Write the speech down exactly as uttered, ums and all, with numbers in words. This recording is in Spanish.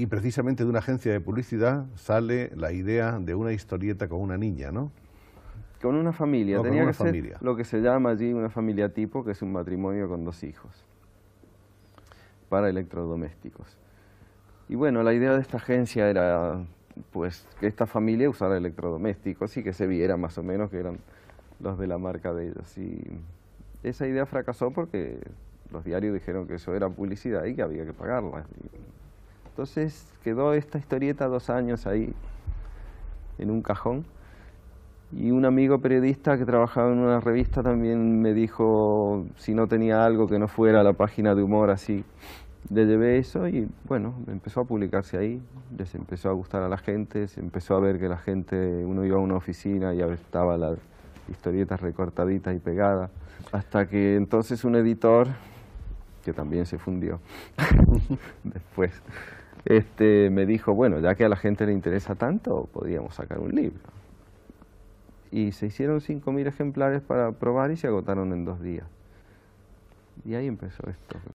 Y precisamente de una agencia de publicidad sale la idea de una historieta con una niña, ¿no? Con una familia, No, con tenía una que familia. ser lo que se llama allí una familia tipo, que es un matrimonio con dos hijos, para electrodomésticos. Y bueno, la idea de esta agencia era pues que esta familia usara electrodomésticos y que se viera más o menos que eran los de la marca de ellos. Y esa idea fracasó porque los diarios dijeron que eso era publicidad y que había que pagarla. Entonces quedó esta historieta dos años ahí en un cajón. Y un amigo periodista que trabajaba en una revista también me dijo si no tenía algo que no fuera la página de humor así. Le llevé eso y bueno, empezó a publicarse ahí, les empezó a gustar a la gente, se empezó a ver que la gente, uno iba a una oficina y ya estaba las historietas recortaditas y pegadas, hasta que entonces un editor, que también se fundió después, este, me dijo, bueno, ya que a la gente le interesa tanto, podríamos sacar un libro. Y se hicieron cinco mil ejemplares para probar y se agotaron en dos días. Y ahí empezó esto.